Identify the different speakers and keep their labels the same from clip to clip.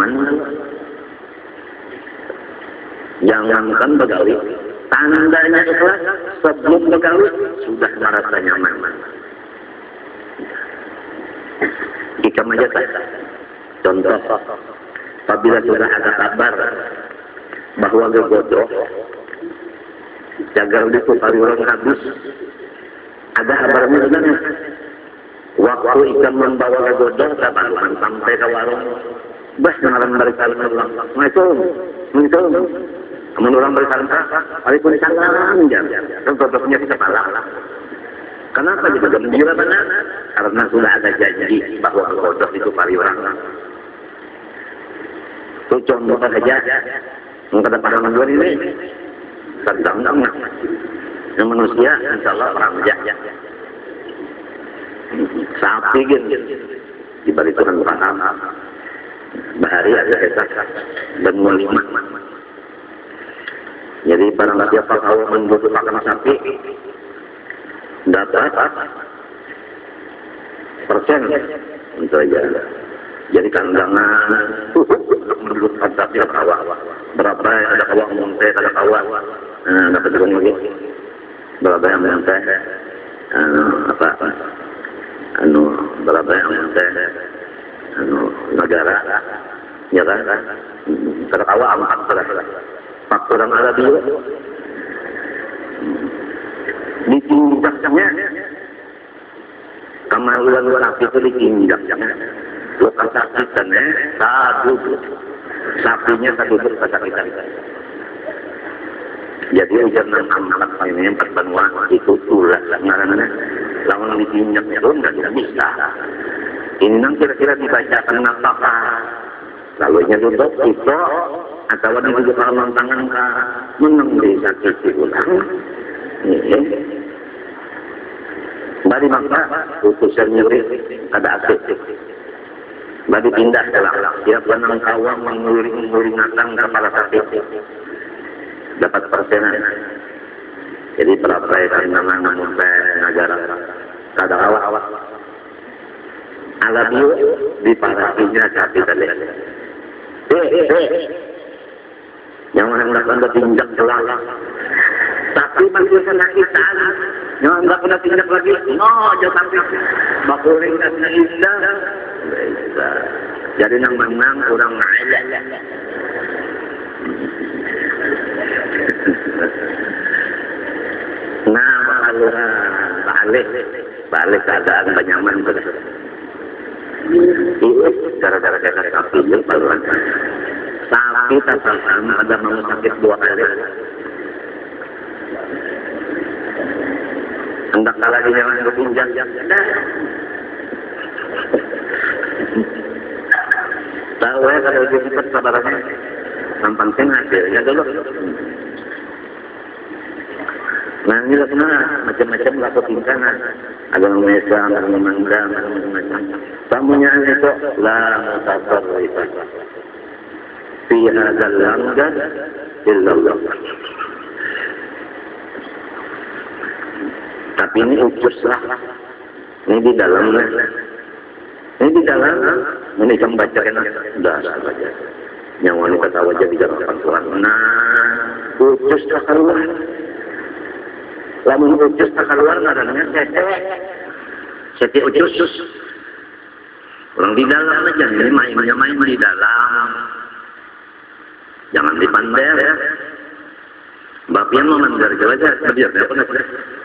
Speaker 1: nyaman. Jangankan begawi, tandanya ikhlas sebelum begawi sudah merasa nyaman. Jika majata, contoh, apabila sudah ada kabar bahwa gegodok, jagal itu kali orang habis, ada kabarnya sebenarnya. Waktu ikan membawa gegodok, kabaran sampai ke warung, bas ngaran dari salam Allah, Assalamualaikum. Kemudian orang bersalam, Waalaikumsalam, kan cocoknya di kepala. Kenapa juga gembira benar? Karena sudah ada janji bahwa gegodok itu kali orang. Itu contoh saja, yang kata para manusia ini, sedang-sedang yang manusia, insya Allah orang jahat. Sapi gitu, dibalik Tuhan paham. Bahari ada hebat dan mulima. Jadi barang siapa kau membutuhkan sapi, dapat persen untuk aja. Jadi kandangan membutuhkan sapi kawa. Berapa ada kawa muntah, ada kawa. Dapat juga lagi. Berapa yang muntah? Berapa yang muntah? Negara, ya kan? Ada kawa amat sudah. Faktor yang ada dia ditinjaknya kemaluan sapi itu ditinjaknya luka sakitannya sapinya satu kesakitan. Jadi ujar 6 ini 4 benua itu tulah ngarannya lawan ditinjaknya itu nggak bisa. Ini nang kira-kira dibacakan apa? Lalu nya tutup itu atau ada juga kalau tangan ka menang di sakit ulang. Bari maka putusan nyeri ada aktif. Bari pindah dalam dia benang kawang menguring natang kepala sakit. Dapat persenan. Jadi perapaikan nama sampai negara kada awak. Ala bio di parasinya sakit tadi. Yang hendak anda tinjak celaka, tapi masih kesakitan. Yang hendak anda tinjak lagi, jangan sampai bakuring dan indah. Jadi yang menang orang ngalah. Nah, balik keadaan benyaman betul. Itu gara-gara sapi itu paluan. Sapi tak sama ada mau sakit 2 kali. Hendak kalah di jalan berpinjam. Tahu ya kalau dia cepat sabarannya, gampang hasilnya dulu. Nah ini lah macam-macam laku tingkatan. Ada memesa, ada memandang, ada macam-macam. Tamunya itu lah mutasarrifah. Fi hadzal amgad illallah. Tapi ini ucuslah. Ini di dalamnya. Ini kamu bacakan sudah saja. Yang wanita tahu aja di dalam Al-Quran. Nah, ucuslah keluar. Lamun ucus tak keluar nadanya sete ucus. Orang di dalam aja, ini main di dalam. Jangan dipander ya. Bapaknya mau mandar aja, biar apa nak.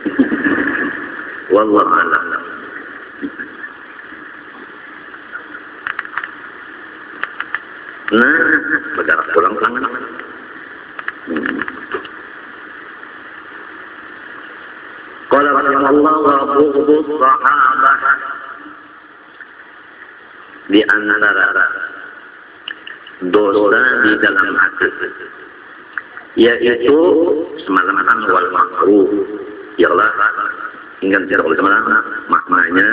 Speaker 1: Wallahu a'lam. Nah, bergerak pulang tangan. Qala rahimallahu wa bughdu sahabah di antara dosa di dalam hati yaitu semacam wal makruh ialah ingat cara ulama maknanya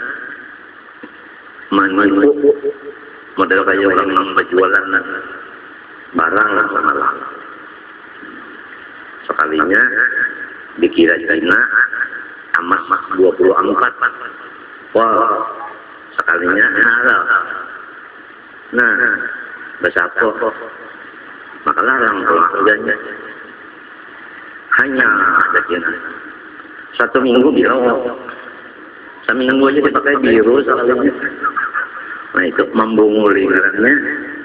Speaker 1: menipu model kayak orang yang berjualan barang malah sekalinya dikira China emas 24 wah sekalinya halal. Nah besapo, maka larang keluarganya. Hanya ada kina. 1 minggu biru, 1 minggu aja dipakai biru soalnya. Nah itu membunguli ngarannya.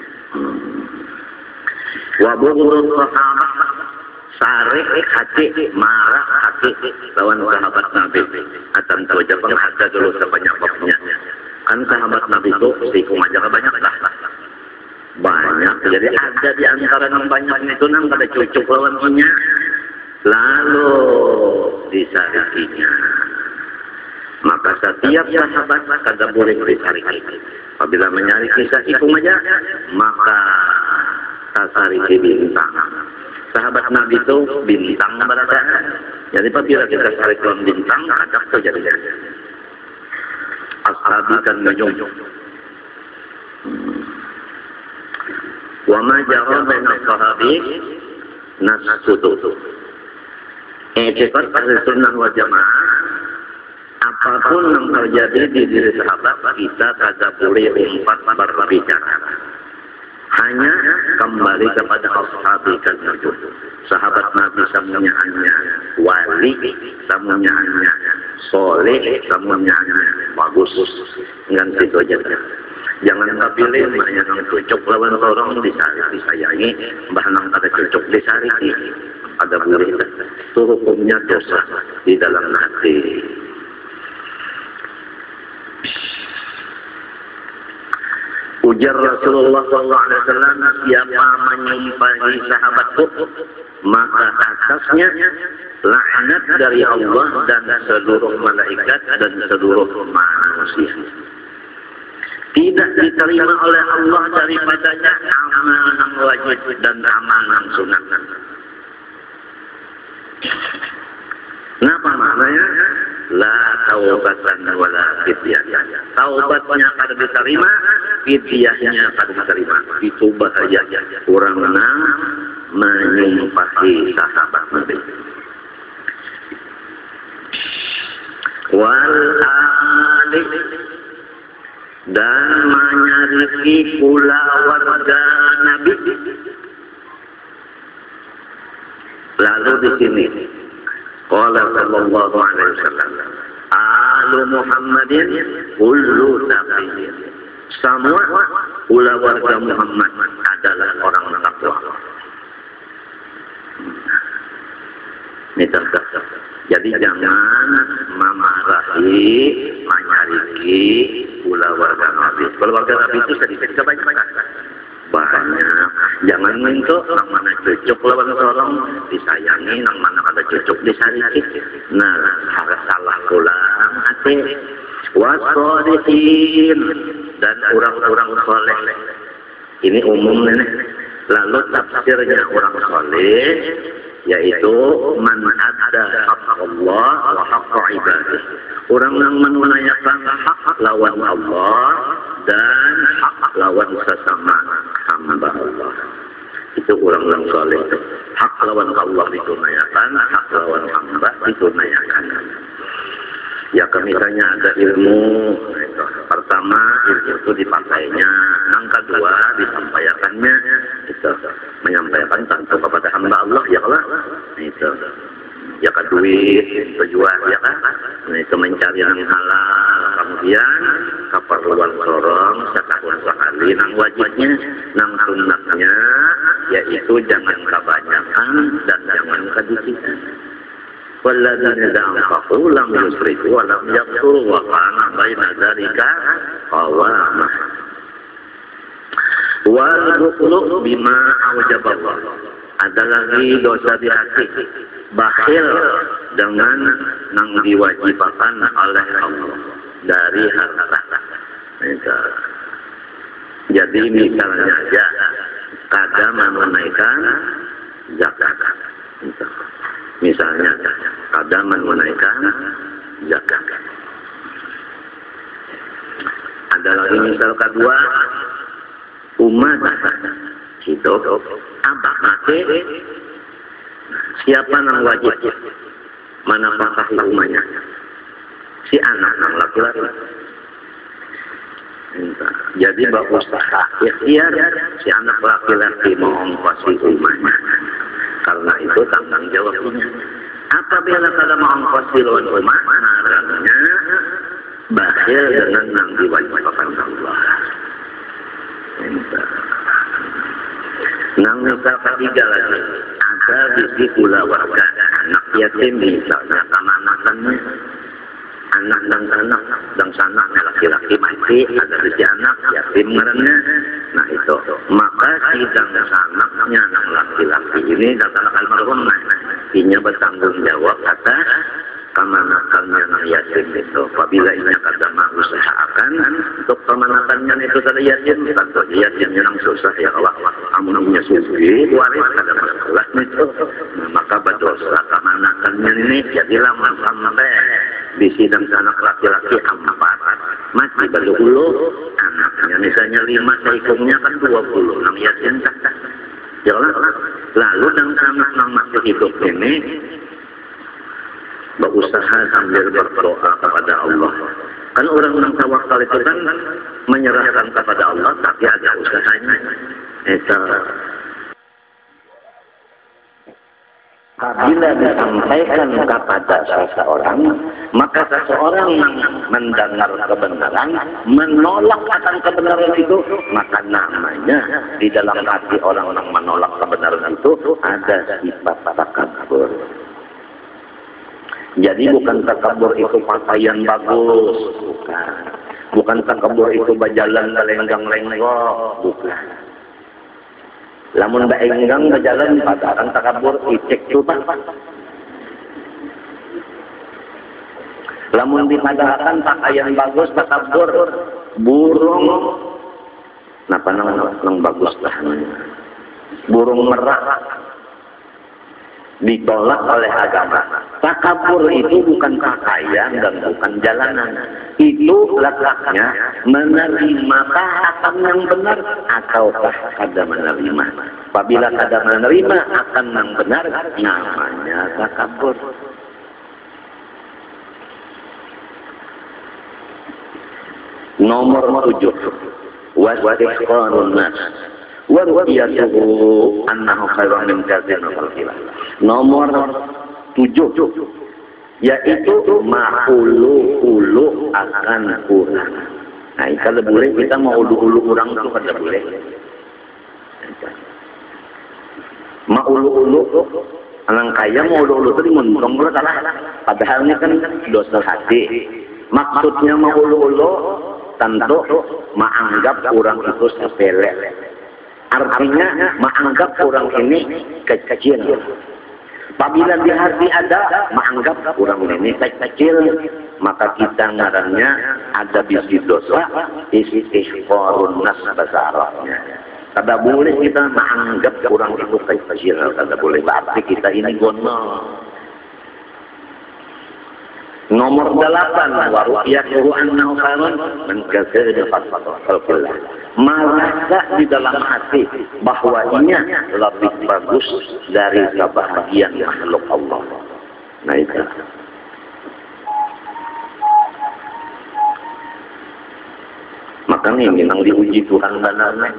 Speaker 1: Wa bughdul sahabah, sarik hati, marah hati lawan sahabat Nabi. Akan saja penghada dulu sebanyak-banyaknya. Kan sahabat Nabi itu sikung aja banyak lah. Banyak, jadi ada di antara yang banyak itu nang pada cucuk lawan punya. Lalu disarikinya. Maka setiap sahabat kagak boleh disariki. Apabila menyari kisah ikung aja, maka tasariki bintang. Sahabat Nabi itu bintang berada. Jadi apabila kita sarik lawan bintang, ada terjadi. Ashabi kan nujum. Wa ma jara baina sahabi nasutu. Etikot ahli sunnah wal jamaah, apapun yang terjadi di diri sahabat, kita kagak boleh umpat berbicara. Hanya kembali kepada ashabi kan nujum. Sahabat Nabi semuanya hanya wali, semuanya hanya soleh, semuanya hanya bagus. Dengan situ aja. Jangan pilih banyak yang cocok lawan orang disayangi, bahkan ada cocok disariki. Ada boleh. Itu hukumnya dosa di dalam hati. Ujar Rasulullah SAW, siapa menyumpahi sahabatku, maka atasnya laknat dari Allah dan seluruh malaikat dan seluruh manusia. Tidak diterima oleh Allah daripadanya amalan wajib dan amalan sunat. Kenapa maknanya? La taubatan wala fidyah. Taubatnya kada diterima, fidyahnya kada diterima. Itu bahaya orang menyumpahi sahabat Nabi. Wal ali, dan menyariki pula warga Nabi. Lalu di sini qala sallallahu alaihi wasallam, alu Muhammadin kullu taqiyyin. Semua pula warga Muhammad adalah orang takwa. Jadi jangan memarahi, menyariki pula warga Nabi. Kalau warga Nabi itu sedikit kebanyakan. Banyak. Jangan minta yang mana cocok lawan orang disayangi, yang mana ada cocok disariki. Nah, harus salah pulang hati. Wasolihin, dan orang-orang soleh. Ini umum nih. Lalu tafsirnya orang soleh, yaitu man ada hak Allah wa hak ibadah. Orang yang menunaikan hak lawan Allah dan hak lawan sesama hamba Allah. Itu orang yang soleh. Hak lawan Allah ditunaikan, hak lawan hamba ditunaikan. Ya misalnya ada ilmu, pertama ilmu itu dipakainya, yang kedua disampaikannya, itu menyampaikan tentu kepada hamba Allah, ya Allah, itu. Ya kan duit, itu juga, ya kan, nah, itu mencari yang halal, kemudian keperluan sorong, setahun sekali, yang wajibnya, yang sunatnya, yaitu jangan kebanyakan dan jangan kedisikan. Walladzina anfaqu lam yusrifu wa lam yaqturu wa kana baina dzalika qawamah. Wal bukhlu bima aujaballah. Ada lagi dosa di hati, bakhil dengan yang diwajibkan oleh Allah dari harta. Jadi misalnya aja kada menunaikan zakat. Misalnya kada menunaikan zakat. Ada lagi misal kedua, umat hidup abah mati, siapa yang wajib menafkahi umatnya? Si anak yang laki-laki. Jadi berusaha ikhtiar si anak laki-laki mengongkosi rumahnya. Karena itu tanggung jawabnya. Apabila kada mengongkosi rumah, narangnya bakhil dengan yang diwajibkan Allah. Nang misal ketiga lagi, ada bisi pula warga anak yatim misalnya kamanakannya. Anak dan sanaknya laki-laki mati, ada bisi anak yatim ngarannya. Nah itu, maka si dan sanaknya anak laki-laki ini datang almarhum, inya bertanggung jawab atas kemanakannya anak yatim itu. Apabila inya kada mengusahakan untuk kemanakannya itu kada yatim, tentu yatimnya nang susah ya Allah. Amunnya suci, waris kada masalah itu. Nah, maka berdosa kemanakannya ini jadilah sampai di sidang anak laki-laki 4 mati baru 10 anaknya misalnya 5 seikungnya kan 20 nang yatim ya Allah. Lalu dan anak yang masih hidup ini berusaha sambil berdoa kepada Allah. Kan orang yang tawakal itu kan menyerahkan kepada Allah tapi ada usahanya. Itu apabila disampaikan kepada seseorang, maka seseorang yang mendengar kebenaran, menolak akan kebenaran itu, maka namanya di dalam hati orang yang menolak kebenaran itu ada sifat takabur. Jadi bukan takabur itu pakaian bagus, bukan. Bukan takabur itu berjalan lenggang-lenggok, bukan. Lamun baenggang berjalan pada akan takabur icek tu pak. Lamun dipadahkan pakaian bagus takabur burung. Napa nang bagus lah. Burung merak ditolak oleh agama. Takabur itu bukan pakaian dan bukan jalanan. Itu letaknya menerima akan yang benar ataukah kada menerima. Apabila kada menerima akan yang benar, namanya takabur. Nomor 7. Wasdiqarun nas. Warwiyatuhu annahu khairun min katsirin khalqillah. Nomor 7 yaitu maulu-ulu akan kurang. Nah, kalau boleh kita mau ulu-ulu orang itu kada boleh. Maulu-ulu orang kaya mau ulu-ulu itu dimuntong pula salah. Padahal ini kan dosa hati. Maksudnya maulu-ulu tentu menganggap orang itu sepele. Artinya menganggap orang ini kecil. Apabila di hati ada menganggap orang ini kecil, maka kita ngarannya ada bisi dosa istighfarun nas bahasa Arabnya. Kada boleh kita menganggap orang itu kecil, kada boleh. Berarti kita ini gono. Nomor 8, waru'yatuhu annahu khairun min katsirin khalqillah. Merasa di dalam hati bahwa inya lebih bagus dari kebahagiaan makhluk Allah. Nah itu. Makanya memang diuji Tuhan benar-benar.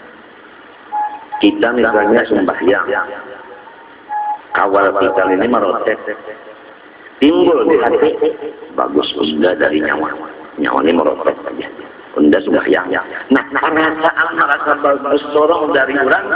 Speaker 1: Kita misalnya sembahyang, kawal kita ini merotek. Timbul di hati bagus unda dari nyawa ini merotot saja unda sembahyang. Nah perasaan merasa bagus sorong dari orang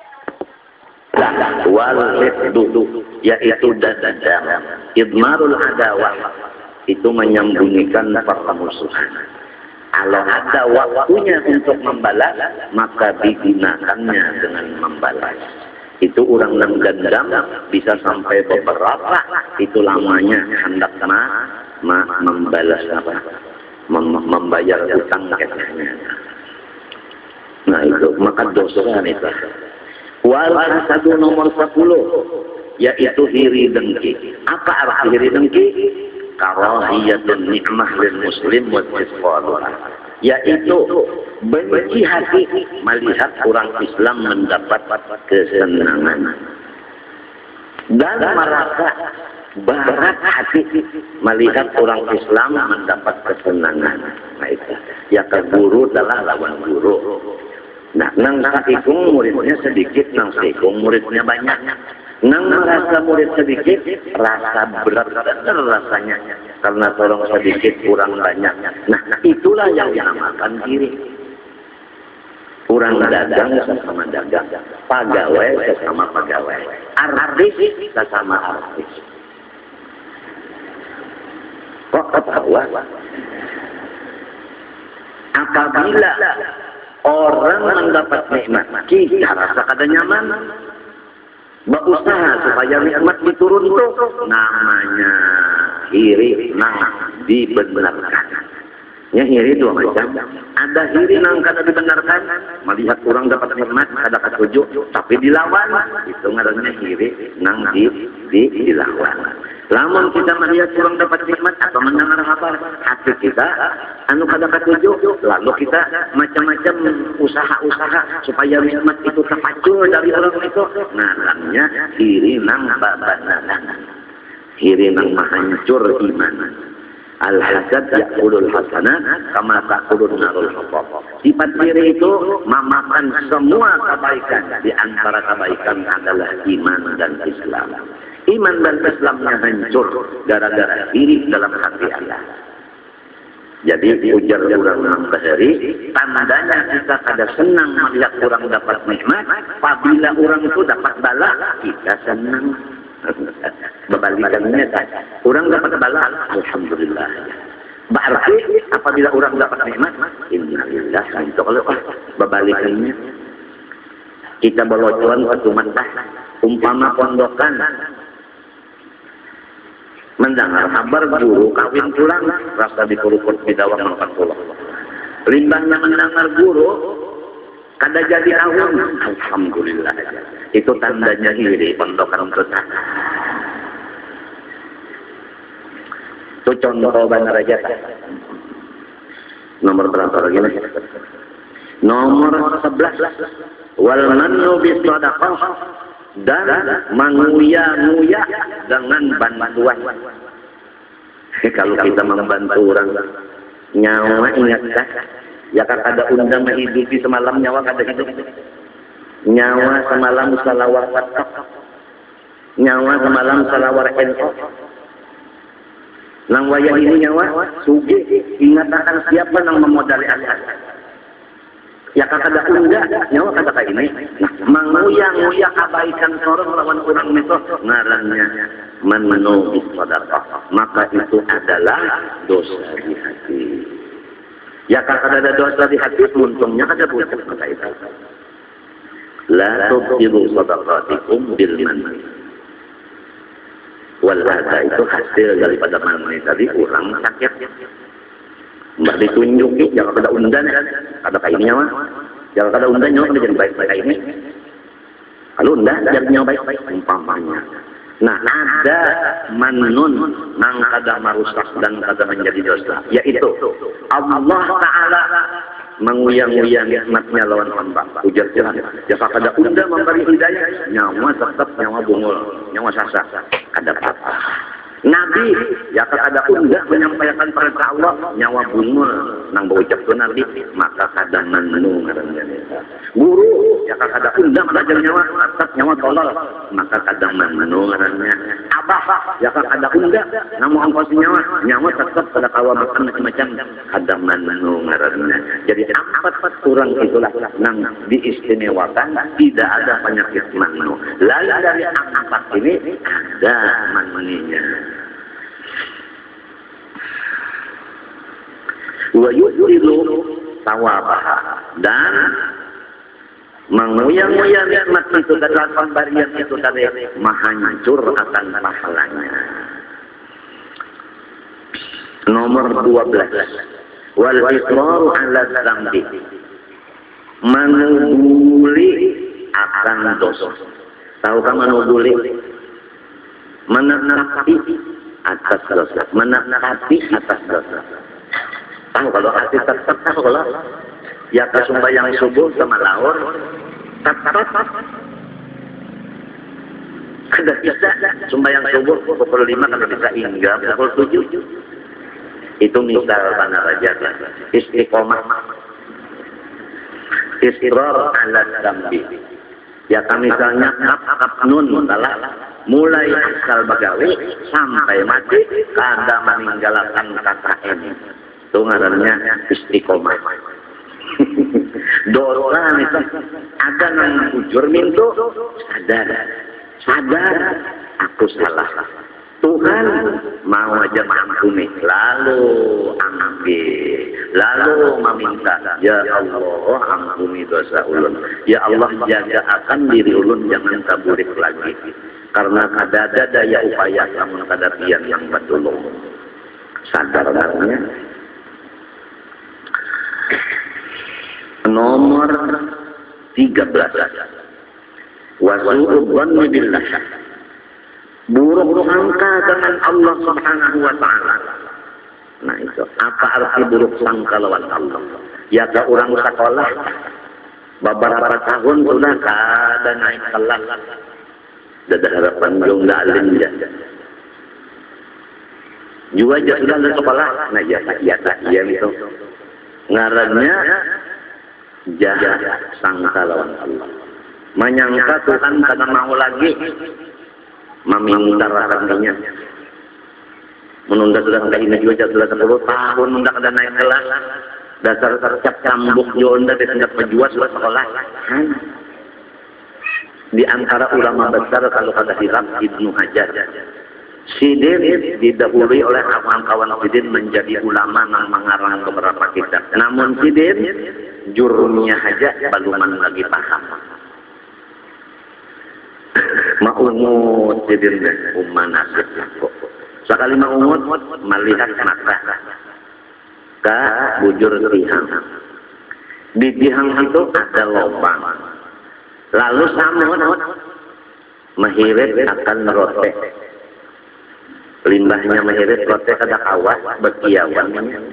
Speaker 1: walid duduk yaitu dadam idmarul adawah itu menyembunyikan permusuhan. Kalau ada waktunya untuk membalas maka digunakannya dengan membalas. Itu orang yang dendam bisa sampai beberapa itu lamanya hendak membalas apa membayar utang katanya. Nah itu maka dosa itu. Wal satu nomor 10 yaitu iri dengki. Apa arti iri dengki? Karahiyatun nikmah lil muslim wa tisfaluha. Yaitu benci hati melihat orang Islam mendapat kesenangan dan merasa Barat hati melihat orang Islam mendapat kesenangan. Nah itu. Ya ke guru adalah lawan guru. Nah, nang saikung muridnya sedikit, nang saikung muridnya banyak. Nang merasa murid sedikit, rasa berat rasanya. Karena tolong sedikit, kurang banyak. Nah, itulah yang dinamakan diri. Orang dagang sesama dagang, pegawai sesama pegawai, artis sesama artis. Kok ketawa? Apabila orang mendapat nikmat, kita rasa kada nyaman. Berusaha supaya nikmat diturunkan, namanya iri nang dibenarkan. Ya iri dua macam. Ada iri nang kada dibenarkan, melihat orang dapat nikmat kada ketujuh, tapi dilawan, itu ngarannya iri nang dilawan. Lamun kita melihat orang dapat nikmat atau mendengar kabar, hati kita anu kada ketujuh, lalu kita macam-macam usaha-usaha supaya nikmat itu terpacul dari orang itu, ngarannya iri nang babananan, iri nang mahancur iman. Al-hasad ya'kulul hasanat kama ta'kulun narul hatab. Sifat diri itu memakan semua kebaikan. Di antara kebaikan adalah iman dan Islam. Iman dan Islamnya hancur gara-gara diri dalam hati Allah. Jadi ujar orang yang bahari, tandanya kita kada senang melihat orang dapat nikmat. Apabila orang itu dapat bala, kita senang. Berbalikannya saja. Orang dapat bala, alhamdulillah. Berarti apabila orang dapat nikmat, innalillah. Itu kalau berbalikannya, kita belocuan satu mentah, umpama pondokan, mendengar kabar guru kawin pulang, rasa dikurukut bidawang 40. Limbahnya mendengar guru, kada jadi awam, alhamdulillah. Itu tandanya iri pondokan untuk itu contoh Bandar Raja. Nomor berapa lagi nih? Nomor 11. Wal mannu bis shadaqah, dan menguya-nguya dengan bantuan. Kalau kita membantu orang, nyawa ingatkah? Ya kan ada undang menghidupi semalam nyawa kada hidup. Nyawa semalam salawar fatak. Nyawa semalam salawar NO. Nang wayah ini nyawa sugi ingatakan siapa nang memodali asas. Ya kada unda nyawa kada ka ini. Nah, menguya-nguya kebaikan sorong lawan orang itu ngarannya mannu bis shadaqah. Maka itu adalah dosa di hati. Ya kada ada dosa di hati, untungnya kada butuh maka itu. La tubtilu shadaqatikum bil manni. Wal adha itu hasil daripada manni tadi kurang sakit. Mbak ditunjuki, jangan kada undan ya. Kada ka ini nyawa. Jangan kada undan nyawa kada jadi baik-baik ini. Kalau undan jadi nyawa baik-baik umpamanya. Nah, ada manun nang kada marusak dan kada menjadi dosa, yaitu Allah Ta'ala menguyang-uyang nikmatnya lawan hamba. Ujar Tuhan, jika kada unda memberi hidayah, nyawa tetap nyawa bungul, nyawa sasa, kada apa-apa. Nabi, jika kada unda menyampaikan perintah Allah, nyawa bungul, nang berucap tu Nabi, maka kada manu ngarannya. Guru, jika kada unda belajar nyawa, tetap nyawa tolol, maka kada manu ngarannya. Abah, jika kada unda, nang mau ongkos nyawa, nyawa tetap kada kawa makan macam-macam, kada manu ngarannya. Jadi empat orang itulah nang diistimewakan, tidak ada penyakit manu. Lalu dari empat ini ada manunya. Wa yu'tilu tawabah, dan menguyang-uyang nikmat itu dan pemberian itu tadi menghancur akan pahalanya. Nomor 12. Wal israru 'ala dzambi, menuguli akan dosa. Tahukah menuguli? Menetapi atas dosa, menetapi atas dosa. Tahu kalau hati tetap tahu kalau ya kesumbayang subuh sama lahor tetap Kada bisa sembahyang subuh pukul 5 kada bisa hingga pukul 7. Itu misal mana raja istiqomah. Israr ala dambi. Ya misalnya kap nun salah mulai asal bagawi sampai mati kada meninggalkan kata ini. Itu ngarannya istiqomah. Dosa itu ada nang ujur mintu sadar aku salah. Tuhan mau aja mengampuni, lalu ambil, lalu meminta, ya Allah ampuni dosa ulun, ya Allah jaga akan diri ulun jangan kaburik lagi, karena kada ada daya upaya namun kada pian yang betulung. Sadar namanya. Nomor 13. Wasu'u dhanni billah. Buruk sangka dengan Allah Subhanahu wa taala. Nah itu, apa arti buruk sangka lawan Allah? Ya ke orang sekolah beberapa tahun sudah kada naik kelas. Dadah harapan jong alim ya. Juga aja sudah di sekolah, nah ya itu. Ngarannya jahat sangka lawan Allah. Menyangka Tuhan kada mau lagi meminta rahmatnya. Menunda sudah sampai ini juga sudah 10 tahun menunda kada naik kelas. Dasar cap cambuk jonda disendak pejuas sudah sekolah. Di antara ulama besar kalau kada hilaf Ibnu Hajar. Sidin didahului oleh kawan-kawan Sidin menjadi ulama yang mengarang beberapa kitab. Namun Sidin jurumnya aja belum lagi paham. Maumut Sidin nasib kok. Sekali maumut melihat mata ke bujur tihang. Di tihang itu ada lubang. Lalu samut menghirit akan rote. Limbahnya menghirit rote kada kawas bekiawan.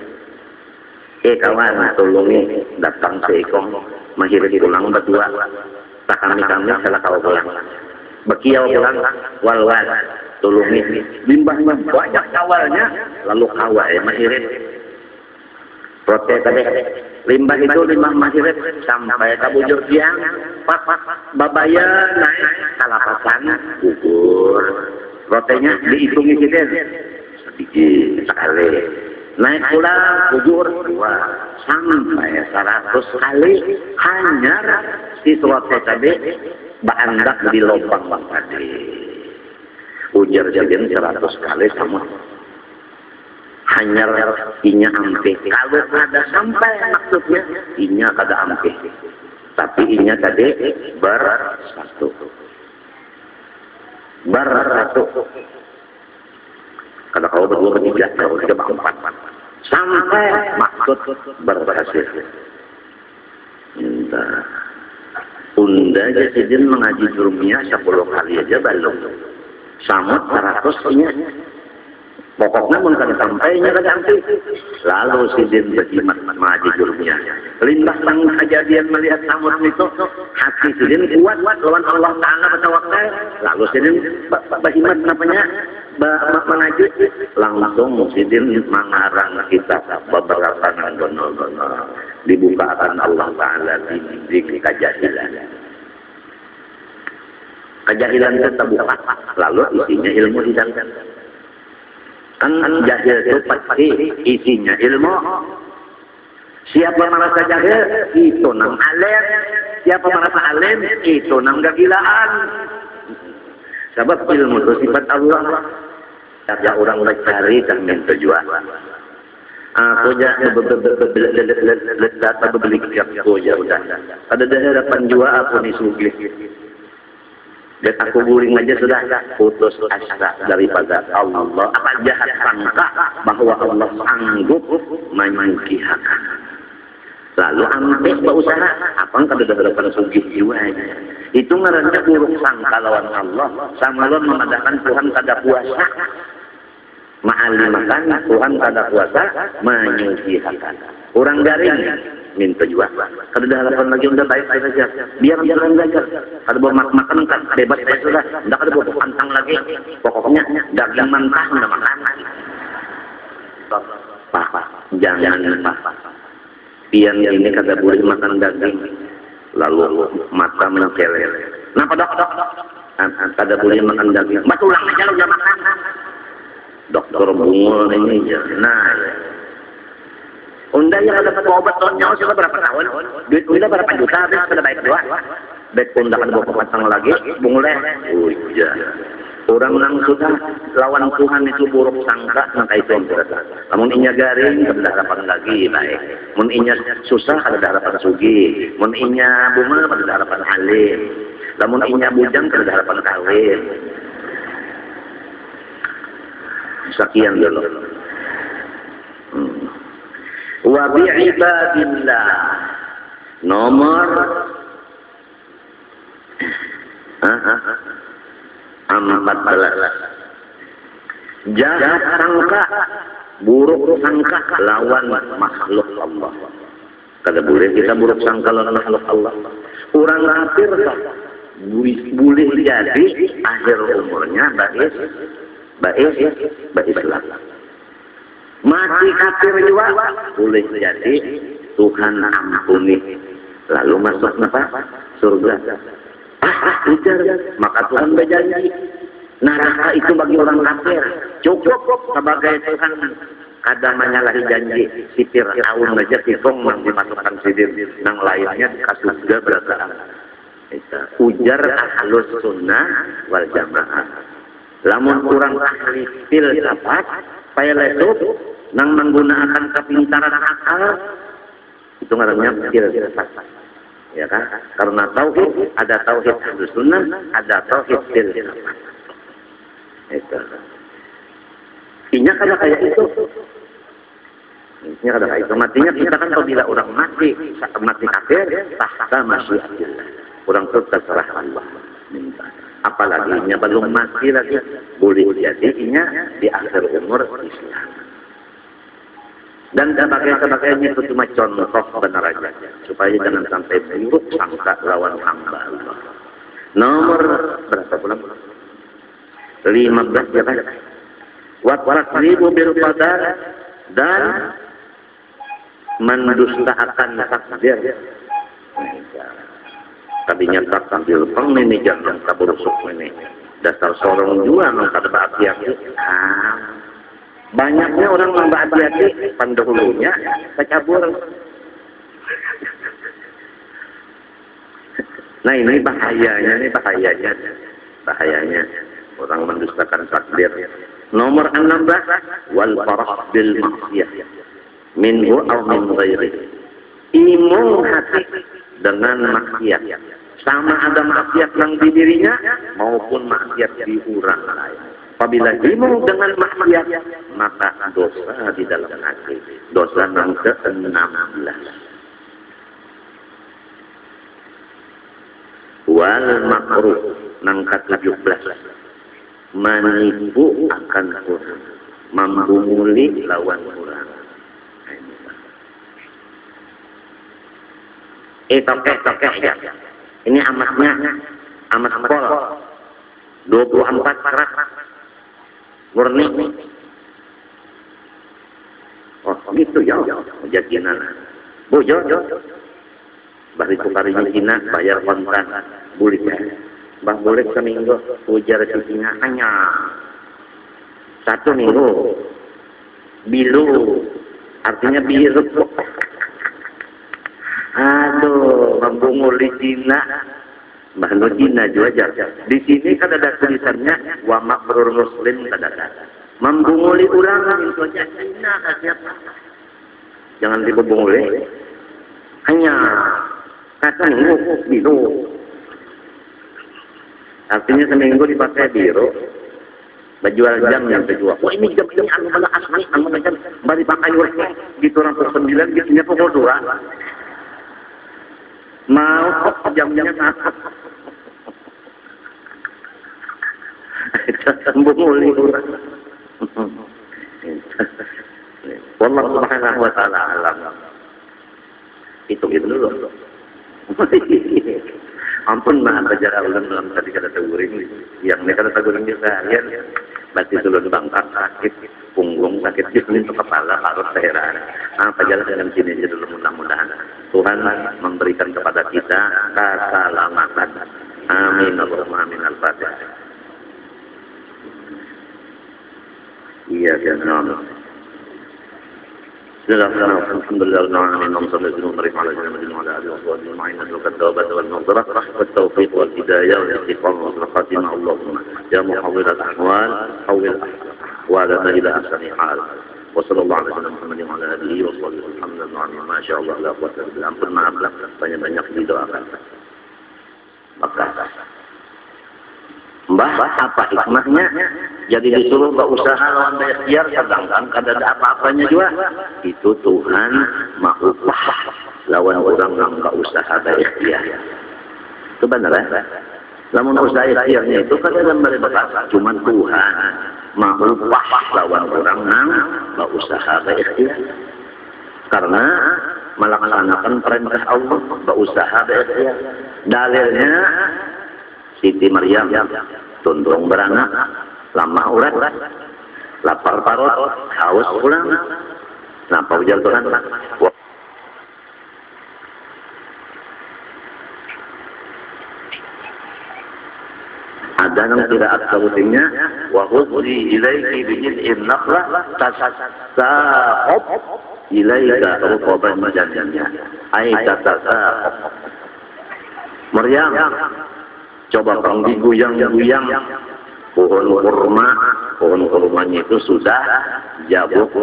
Speaker 1: Kawan tolongi datang seekong menghirit pulang berdua. Tak kami salah kau pulang. Bekiau pulang wal tolongi limbahnya banyak kawalnya lalu kawal menghirit rote tadi. Limbah itu limbah menghirit sampai ke bujur tiang. Babaya naik kalapasan gugur. Rotenya dihitungi kita sedikit sekali. Naik pula gugur 2 sampai 100 kali. Hanya si rote tadi baandak di lubang tadi. Ujar jadian 100 kali sama. Hanya inya ampe. Kalau ada sampai maksudnya inya kada ampe. Tapi inya tadi bersatu. Kada kau berdua bertiga, kau tiga berempat. Sampai maksud berhasil. Unda aja Sidin mengaji jurumnya 10 kali aja belum. Samut 100 inya. Pokoknya mun kada sampainya kada ampi. Lalu Sidin berjimat mengaji jurumnya. Limbah sang kejadian melihat samut itu, hati Sidin kuat lawan Allah Ta'ala pada waktu. Lalu Sidin berjimat namanya mengaji. Langsung Sidin mengarang kitab beberapa nanggono-gono. Dibukakan Allah Ta'ala di kejahilan. Kejahilan itu terbuka. Lalu isinya ilmu di dalam. Kan jahil itu pasti isinya ilmu. Siapa merasa jahil itu nang alim. Siapa merasa alim itu nang gagilaan. Sebab ilmu itu sifat Allah. Ada orang mencari dan tujuan. Aku jangan beli aku ya udah. Ada harapan jua aku nih sugih. Dan aku guling aja sudah putus asa daripada Allah. Apa jahat sangka bahwa Allah sanggup menyingkirkan. Lalu ambil berusaha apa kada harapan sugih jiwanya. Itu ngarannya buruk sangka lawan Allah. Sama lawan memadahkan Tuhan kada puasa. Ma'alimakan Tuhan kada puasa menyingkirkan. Orang garing minta juga. Kalau ada harapan lagi udah baik-baik saja. Biar jalan belajar. Kalau mau makan kan bebas sudah. Tidak ada bawa pantang lagi. Pokoknya daging mentah udah makan. Pak, jangan Pak. Pian ini kagak boleh makan daging. Lalu mata mencelel. Kenapa dok? Kagak boleh makan daging. Mas ulang aja udah makan. Dokter bungul ini aja. Nah, Unda yang ada obat nyawa sudah berapa tahun? Duit Unda berapa juta? Habis sudah baik dua. Baik Unda kan bawa pasang lagi, bungulnya. Iya. Orang yang sudah lawan Tuhan itu buruk sangka, maka itu yang berasa. Namun inya garing, ada harapan lagi baik. Namun inya susah, ada harapan sugi. Namun inya bunga, ada harapan alim. Namun inya bujang, ada harapan kawin. Sekian dulu. Wa bi'ibadillah. Nomor 14. Jahat sangka, buruk sangka lawan makhluk Allah. Kada boleh kita buruk sangka lawan makhluk Allah. Orang kafir boleh jadi akhir umurnya baik Islam. Mati kafir juga boleh jadi Tuhan ampuni lalu masuk surga. Ujar, maka Tuhan berjanji neraka itu bagi orang kafir cukup sebagai Tuhan kadang menyalahi janji sipir tahun aja tikong yang dimasukkan sidir yang lainnya dikasih surga berasaan. Ujar ahlus sunnah wal jamaah. Lamun kurang ahli filsafat, filsuf nang menggunakan kepintaran akal itu namanya filsafat. Ya kan? Karena tauhid ada tauhid ahlus sunnah, ada tauhid filsafat. Itu. Inya kada kayak itu. Inya kada kayak itu. Matinya kita kan apabila orang mati kafir, tahta masyiatillah. Orang itu terserah Allah. Minta. Apalagi inya belum mati lagi, boleh jadi inya di akhir umur Islam. Dan sebagainya itu cuma contoh benar aja supaya jangan sampai buruk sangka lawan hamba Allah. Nomor berapa bulan? 15 ya kan? Wa tasribu bil qadar dan mendustakan takdir. Tadinya tak sambil pengen jangan taburusuk ini. Dasar sorong juga nang kada hati-hati. Banyaknya orang membahati pendahulunya kecabur. Nah ini bahayanya orang mendustakan takdir. Nomor 16 wal farah bil maksiyah minhu aw min ghairi. Imung hati dengan maksiat, sama ada maksiat yang di dirinya maupun maksiat di orang lain. Apabila imung dengan maksiat, maka dosa di dalam hati. Dosa yang ke-16. Wal makruh yang ke-17. Menipu akan orang. Membunguli lawan orang. Tokek ya. Ini amat pol. 24 karat. Murni. Oh gitu ya. Jajinan. Bojo. Bari tukarinya Cina bayar kontan. Boleh ya. Bah boleh seminggu ujar cucinya hanya 1 minggu. Bilu. Artinya biru. Aduh, membungul di Cina. Bahkan Cina juga aja. Di sini kan ada tulisannya wa makrur muslim kada ada. Membunguli orang itu aja Cina siapa? Jangan dibunguli. Hanya kata minggu biru. Artinya seminggu dipakai biru. Berjual jam yang terjual. Oh ini jam ini anu malah asli, anu macam bari pakai urut gitu orang pukul 9 gitu nya pukul 2. Mau jamnya satu. Membunguli orang. Wallahu subhanahu wa ta'ala alam. Hitung-hitung dulu. Ampun mah belajar ulang dalam tadi kata teguring. Yang ini kata teguring juga seharian. Berarti tulun bangkang sakit, punggung sakit, untuk kepala, parut, daerah. Apa jalan dalam sini aja dulu mudah-mudahan. Tuhan memberikan kepada kita keselamatan. Amin. Allahumma amin. Al-Fatihah. Iya, ya, Alhamdulillah, والتوفيق والهداية والاستقامة والخاتمة اللهم يا محول الأحوال حول أحوالنا إلى أحسن حال وصلى الله على محمد وعلى آله وصحبه الحمد لله ما شاء الله لا قوة إلا بالله. Ampun maaflah banyak-banyak didoakan. Maka Mbah, apa hikmahnya? Jadi disuruh berusaha lawan berikhtiar, sedangkan kada ada apa-apanya juga. Itu Tuhan mau upah lawan orang yang berusaha berikhtiar. Itu benar ya? Lamun usaha ikhtiarnya itu kada ada bekas, cuma Tuhan mau upah lawan orang yang berusaha berikhtiar. Karena melaksanakan perintah Allah berusaha berikhtiar. Dalilnya Siti Maryam tundung beranak, lama urat, lapar parut, haus pulang. Napa ujar Tuhan? Ada yang tidak absolutnya, wa hudzi ilaiki bijid'in nakhlah tasaqab ilaika ruqaban janjanya. Ai tasaqab. Maryam, coba kang diguyang-guyang pohon kurmanya itu sudah jabuk.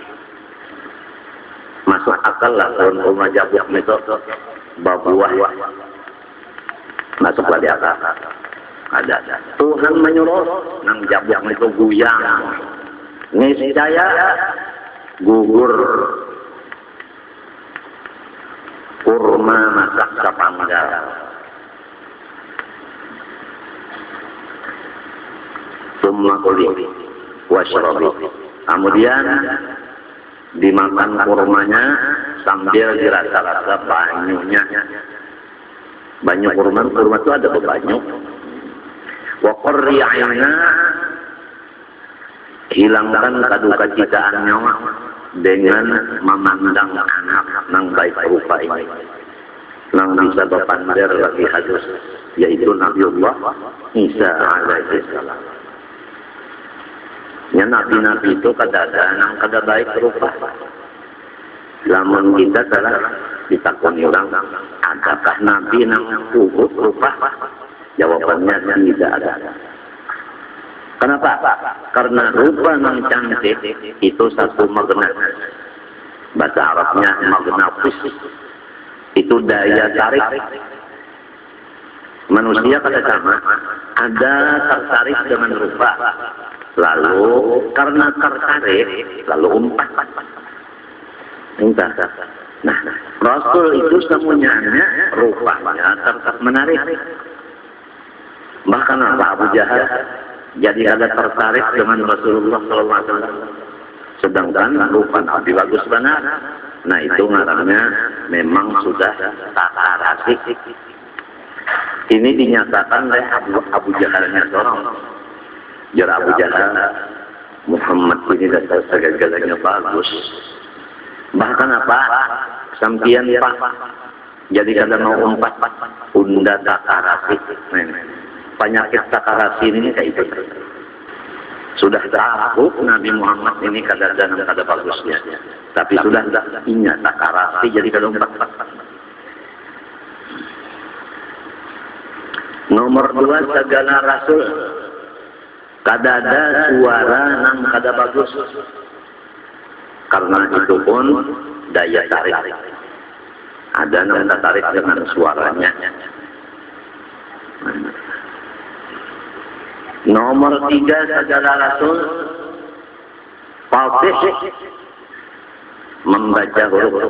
Speaker 1: Masuk akal lah pohon kurma jabuk itu berbuah. Masuklah di akal. Ada. Tuhan menyuruh nang jabuk itu guyang. Niscaya gugur kurma masak sapanggal. Summa kuli washrabi. Kemudian dimakan kurmanya sambil dirasa-rasa banyunya. Banyu kurma itu ada banyu. Wa qurri 'aina, hilangkan kaduka citaan nyawa dengan memandang anak nang baik rupa ini. Nang bisa berpander lagi hadus, yaitu Nabiullah Isa alaihi salam. Ya nabi-nabi itu kadang-kadang kada baik rupa. Lamun kita telah ditakoni orang, adakah nabi nang buruk rupa? Jawabannya tidak ada. Kenapa? Karena rupa nang cantik itu satu magnet. Bahasa Arabnya magnetis. Itu daya tarik. Manusia kada sama, ada tertarik dengan rupa. Lalu karena tertarik, lalu umpat. Entah. Nah, Rasul itu semuanya rupanya menarik. Bahkan Abu Jahal jadi ada tertarik dengan Rasulullah SAW. Sedangkan rupa Nabi bagus benar. Nah itu ngarannya memang sudah takarasi. Ini dinyatakan oleh Abu Jahalnya seorang. Jar Abu Jahal, Muhammad ini dasar segala-galanya bagus. Bahkan apa? Sampian pak. Jadi kada mau umpat, unda takarasi. Penyakit takarasi ini kayak itu. Sudah tahu Nabi Muhammad ini kadang-kadang kada bagusnya. Tapi sudah ingat takarasi jadi kada umpat. Nomor 2, segala rasul kada ada suara nang kada bagus. Karena itu pun daya tarik. Ada nang tertarik dengan suaranya. Nomor 3, segala rasul fasih membaca huruf.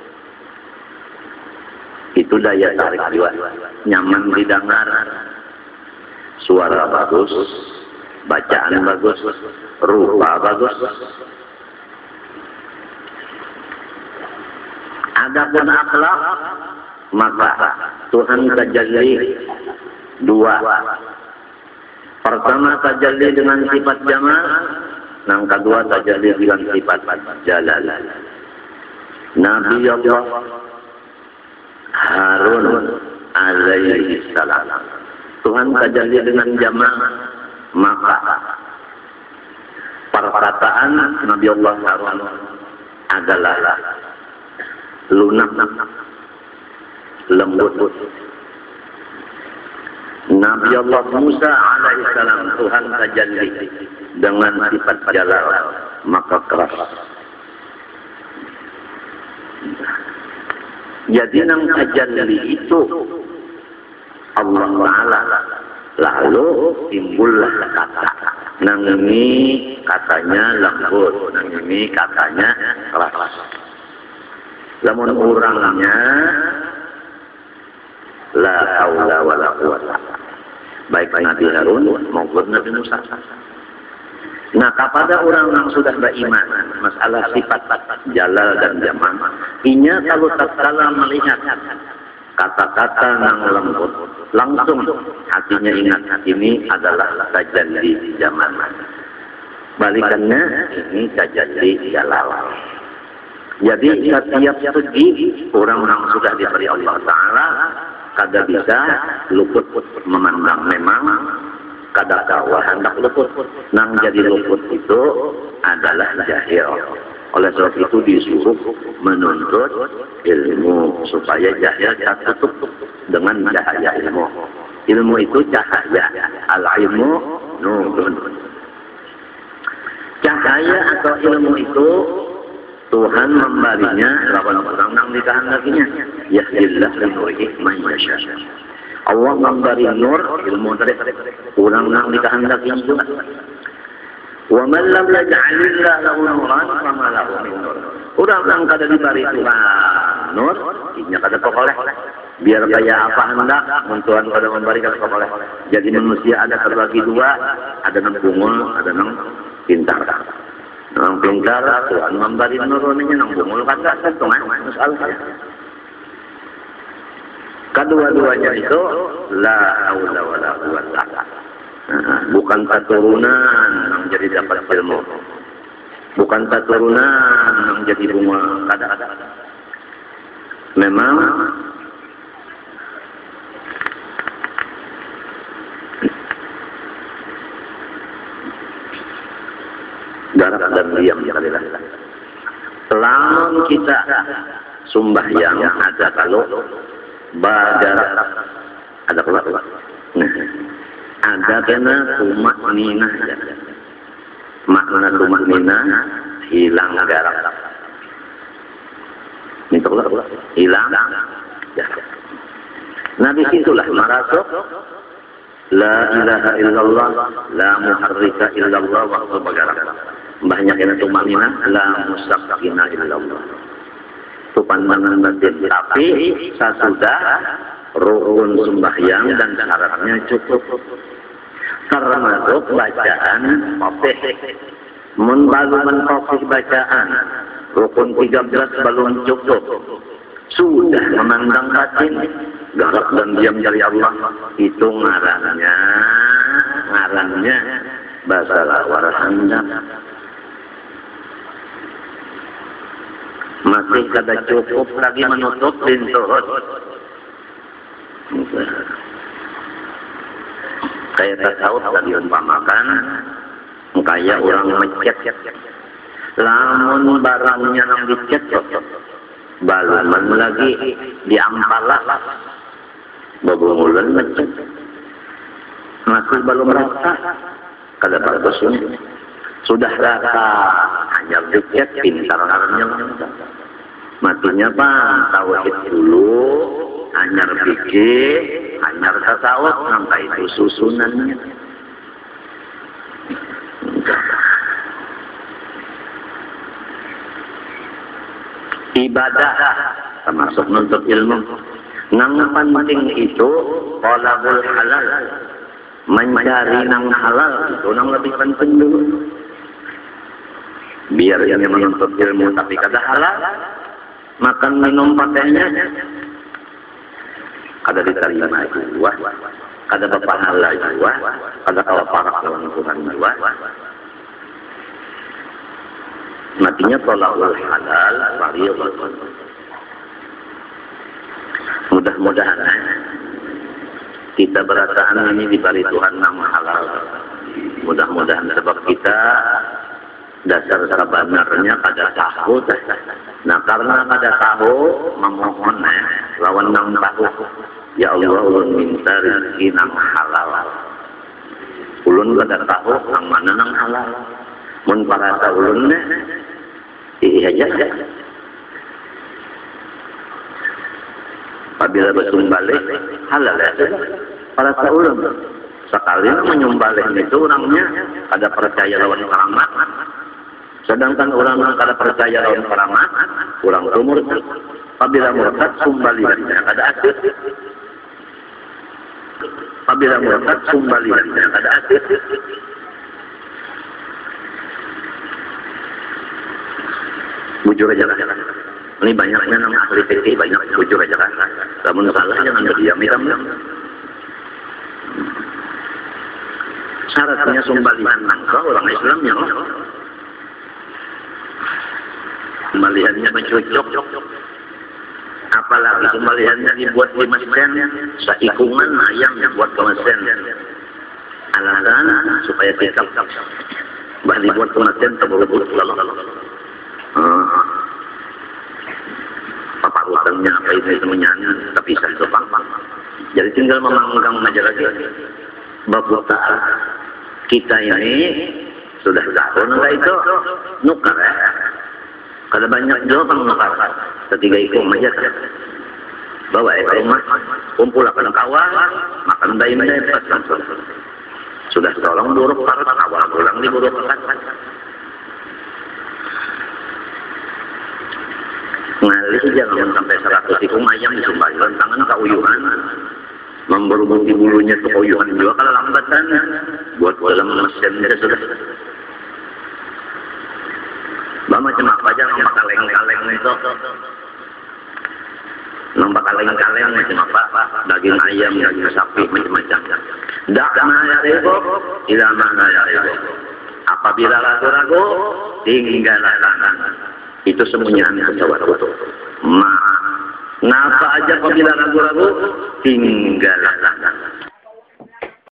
Speaker 1: Itu daya tarik juga. Nyaman didengar. Suara bagus. Bacaan bagus. Rupa bagus. Adapun akhlak, maka Tuhan tajalli dua. Pertama tajalli dengan sifat jamal, yang kedua tajalli dengan sifat jalal. Nabi Allah Harun alaihi salam, Tuhan tajalli dengan jamal, maka perkataan Nabi Allah Harun adalah lunak, lembut. Nabi Allah Musa alaihissalam, Tuhan tajalli dengan sifat jalal, maka keras. Jadi nang tajalli itu Allah Ta'ala, lalu timbullah kata. Nang ini katanya lembut, nang ini katanya keras. Lamun orangnya la haula wala quwata, baik Nabi Harun maupun Nabi Musa. Nah, kepada orang yang sudah beriman masalah sifat jalal dan jamal, inya kalau tatkala melihat kata-kata yang lembut, langsung hatinya ingat ini adalah tajalli jamal. Balikannya ini tajalli jalal. Jadi setiap segi orang-orang sudah diberi Allah Ta'ala kada bisa luput memandang. Memang kada kawah hendak luput. Nang jadi luput itu adalah jahil. Oleh sebab itu disuruh menuntut ilmu supaya jahil tertutup dengan cahaya ilmu. Ilmu itu cahaya. Al-ilmu nurun. Cahaya atau ilmu itu Tuhan memberinya lawan orang yang dikehendakinya. Yahdillah li nurihi man yasha. Allah memberi nur ilmu dari orang yang dikehendakinya juga. Wa man lam yaj'alillah lahu nuran fama lahu min nur. Orang yang kada diberi Tuhan nur, inya kada boleh. Biar kaya apa hendak, Tuhan kada memberi kada boleh. Jadi manusia ada terbagi dua, ada yang bungul, ada yang pintar. Orang pintar, Tuhan memberi nurunnya, nang bungul kata sentungan, masalahnya. Kedua-duanya itu la haula wala quwata. Bukan keturunan yang jadi dapat ilmu. Bukan keturunan yang jadi bunga kada-kada. Memang darah dan diam kalilah. Lamun kita sumbahyang ada kalau badarah ada kalau ada kena tumak minah. Makna tumak minah hilang garak. Minta hilang. Ya. Nah disitulah marasuk la ilaha illallah la muharrika illallah waktu bergerak. Banyak yang tumak minah la musaqina illallah. Itu pandangan batin. Tapi sesudah rukun sembahyang dan syaratnya cukup. Termasuk bacaan fatih. Mun baru mentofik bacaan rukun 13 belum cukup. Sudah memandang batin, garak dan diam dari Allah, itu ngarannya basalah warahanda. Masih kada cukup lagi menutup pintu. Kayak tasawuf tadi umpamakan, kayak orang mencet, lamun barangnya yang dicet, baluman lagi diampalah, babungulan mencet, masih belum rata, kada bagusnya. Sudah rata, hanya dicet, pintar harusnya. Matinya Pak, tauhid dulu, hanyar fikih, hanyar tasawuf, sampai itu susunannya. Ibadah termasuk nuntut ilmu. Nang penting itu talabul halal, mencari nang halal itu nang lebih penting dulu. Biar yang menuntut ilmu tapi kada halal, makan minum pakainya kada diterima juga, kada berpahala juga, kada kalah parah dalam Tuhan juga. Matinya tolakul halal fardhun. Mudah-mudahan kita berataan ini diberi Tuhan nama halal. Mudah-mudahan sebab kita dasar sebenarnya kada tahu. Nah karena kada tahu memohon lawan nang tahu. Ya Allah ulun minta rezeki nang halal. Ulun kada tahu nang mana nang halal. Mun parasa ulun iya aja. Apabila bersumbalik halal ya parasa ulun. Sekali menyumbalik itu orangnya kada percaya lawan keramat. Sedangkan orang yang kada percaya lawan keramat, orang itu murtad. Apabila murtad sumbaliannya kada asik. Apabila murtad sumbaliannya kada asik. Bujur aja lah. Ini banyaknya nama ahli fikih, banyak bujur aja lah. Namun salah jangan berdiam hitam. Syaratnya sumbalian nangka orang Islam ya. Sumbaliannya mencocok. Apalagi sumbaliannya dibuat 5 sen, seikungan ayam yang buat 5 sen. Alasan supaya sikap. Bah dibuat 5 sen terburu-buru lalu. Papa utangnya apa itu menyanyi tapi saya pang. Jadi tinggal memanggang aja lagi. Bapak kita ini sudah tahu nggak itu nukar ya. Kada banyak jawaban nukar. Ketiga itu aja bawa ke rumah, kumpul akan kawan, makan daim pesan sudah tolong buruk para awal pulang diburuk kan. Ngalih jangan sampai 100 tikung ayam disumbang tangan keuyuhan. Memberhubung di bulunya itu keuyuhan juga kalau lambatan buat dalam mesinnya sudah. Macam apa aja nampak kaleng-kaleng itu. Nampak kaleng-kaleng macam apa? Daging ayam, daging sapi macam-macam. Dakna ya rego, tidak mana ya rego. Apabila ragu-ragu, tinggallah tangan. Itu semuanya kecewaan itu. Napa aja apabila ragu-ragu, tinggallah tangan.